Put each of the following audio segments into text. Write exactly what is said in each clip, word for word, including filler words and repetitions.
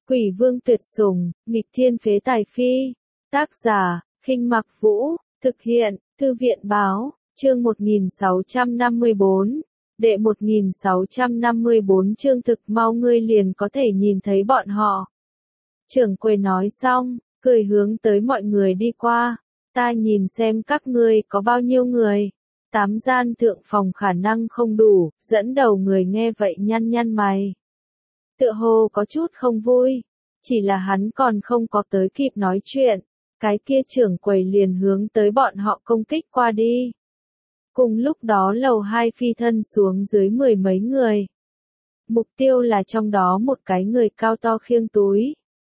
Quỷ vương tuyệt sủng, nghịch thiên phế tài phi. Tác giả, Khinh Mặc Vũ, thực hiện, Thư viện báo, chương một nghìn sáu trăm năm mươi bốn. Đệ một nghìn sáu trăm năm mươi bốn chương thực mau ngươi liền có thể nhìn thấy bọn họ. Trưởng quầy nói xong, cười hướng tới mọi người đi qua. Ta nhìn xem các ngươi có bao nhiêu người. Tám gian thượng phòng khả năng không đủ, dẫn đầu người nghe vậy nhăn nhăn mày. Tựa hồ có chút không vui, chỉ là hắn còn không có tới kịp nói chuyện, cái kia trưởng quầy liền hướng tới bọn họ công kích qua đi. Cùng lúc đó lầu hai phi thân xuống dưới mười mấy người. Mục tiêu là trong đó một cái người cao to khiêng túi.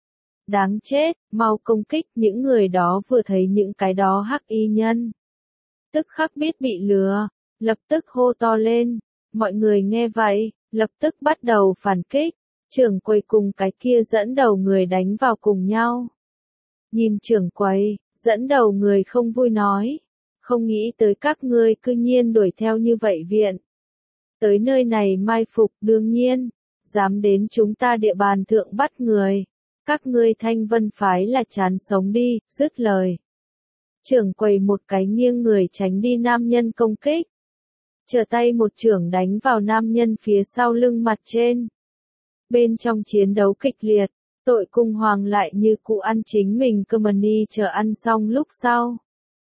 Đáng chết, mau công kích, những người đó vừa thấy những cái đó hắc y nhân. Tức khắc biết bị lừa, lập tức hô to lên. Mọi người nghe vậy, lập tức bắt đầu phản kích. Trưởng quầy cùng cái kia dẫn đầu người đánh vào cùng nhau. Nhìn trưởng quầy, dẫn đầu người không vui nói. Không nghĩ tới các ngươi cư nhiên đuổi theo như vậy viện. Tới nơi này mai phục đương nhiên. Dám đến chúng ta địa bàn thượng bắt người. Các ngươi Thanh Vân phái là chán sống đi, dứt lời. Trưởng quầy một cái nghiêng người tránh đi nam nhân công kích. Trở tay một trưởng đánh vào nam nhân phía sau lưng mặt trên. Bên trong chiến đấu kịch liệt, tội cung hoàng lại như cụ ăn chính mình cơ mà ni chờ ăn xong lúc sau.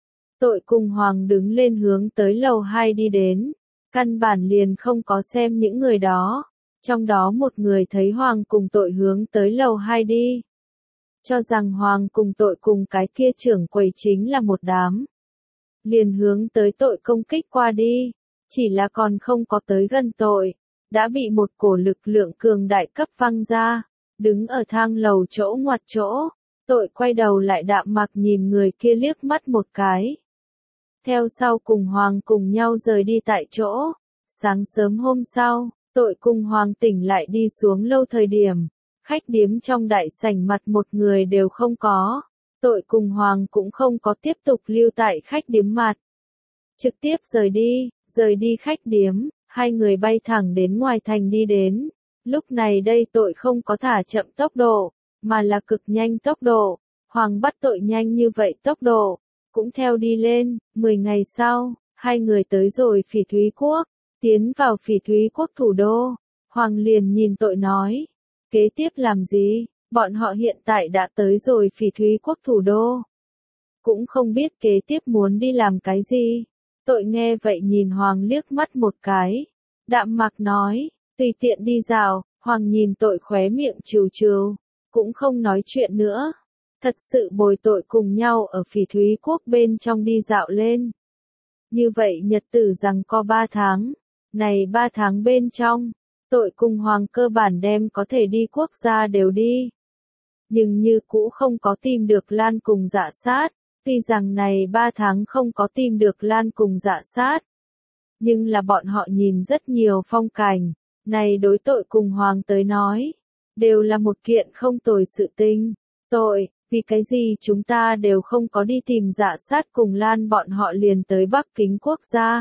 Tội cung hoàng đứng lên hướng tới lầu hai đi đến, căn bản liền không có xem những người đó, trong đó một người thấy hoàng cùng tội hướng tới lầu hai đi. Cho rằng hoàng cùng tội cùng cái kia trưởng quầy chính là một đám. Liền hướng tới tội công kích qua đi, chỉ là còn không có tới gần tội. Đã bị một cổ lực lượng cường đại cấp văng ra, đứng ở thang lầu chỗ ngoặt chỗ, tội quay đầu lại đạm mặc nhìn người kia liếc mắt một cái. Theo sau cùng hoàng cùng nhau rời đi tại chỗ, sáng sớm hôm sau, tội cùng hoàng tỉnh lại đi xuống lâu thời điểm, khách điếm trong đại sảnh mặt một người đều không có, tội cùng hoàng cũng không có tiếp tục lưu tại khách điếm mặt. Trực tiếp rời đi, rời đi khách điếm. Hai người bay thẳng đến ngoài thành đi đến. Lúc này đây tội không có thả chậm tốc độ, mà là cực nhanh tốc độ. Hoàng bắt tội nhanh như vậy tốc độ, cũng theo đi lên. Mười ngày sau, hai người tới rồi Phỉ Thúy Quốc, tiến vào Phỉ Thúy Quốc thủ đô. Hoàng liền nhìn tội nói, kế tiếp làm gì? Bọn họ hiện tại đã tới rồi Phỉ Thúy Quốc thủ đô. Cũng không biết kế tiếp muốn đi làm cái gì. Tội nghe vậy nhìn Hoàng liếc mắt một cái. Đạm mặc nói, tùy tiện đi dạo. Hoàng nhìn tội khóe miệng trừ trừ, cũng không nói chuyện nữa. Thật sự bồi tội cùng nhau ở Phỉ Thúy Quốc bên trong đi dạo lên. Như vậy nhật tử rằng có ba tháng. Này ba tháng bên trong, tội cùng Hoàng cơ bản đem có thể đi quốc gia đều đi. Nhưng như cũ không có tìm được Lan cùng Dạ Sát. Tuy rằng này ba tháng không có tìm được Lan cùng Dạ Sát. Nhưng là bọn họ nhìn rất nhiều phong cảnh. Này đối tội cùng Hoàng tới nói. Đều là một kiện không tồi sự tình. Tội, vì cái gì chúng ta đều không có đi tìm Dạ Sát cùng Lan bọn họ liền tới Bắc Kính quốc gia.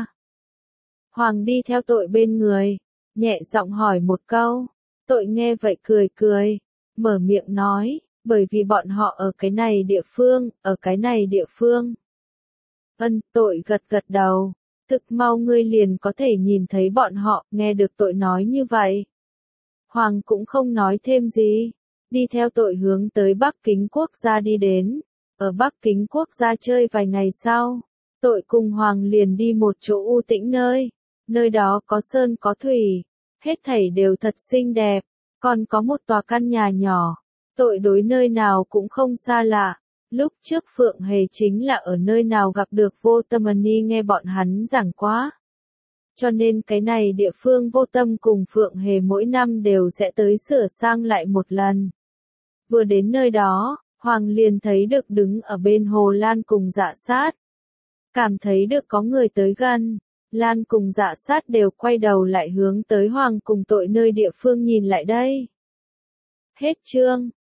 Hoàng đi theo tội bên người. Nhẹ giọng hỏi một câu. Tội nghe vậy cười cười. Mở miệng nói. Bởi vì bọn họ ở cái này địa phương, ở cái này địa phương. Ân, tội gật gật đầu. Thực mau ngươi liền có thể nhìn thấy bọn họ, nghe được tội nói như vậy. Hoàng cũng không nói thêm gì. Đi theo tội hướng tới Bắc Kính quốc gia đi đến. Ở Bắc Kính quốc gia chơi vài ngày sau. Tội cùng Hoàng liền đi một chỗ u tĩnh nơi. Nơi đó có sơn có thủy. Hết thảy đều thật xinh đẹp. Còn có một tòa căn nhà nhỏ. Tội đối nơi nào cũng không xa lạ. Lúc trước Phượng Hề chính là ở nơi nào gặp được Vô Tâm Ni nghe bọn hắn giảng quá. Cho nên cái này địa phương Vô Tâm cùng Phượng Hề mỗi năm đều sẽ tới sửa sang lại một lần. Vừa đến nơi đó, Hoàng liền thấy được đứng ở bên hồ Lan cùng Dạ Sát. Cảm thấy được có người tới gần. Lan cùng Dạ Sát đều quay đầu lại hướng tới Hoàng cùng tội nơi địa phương nhìn lại đây. Hết chương.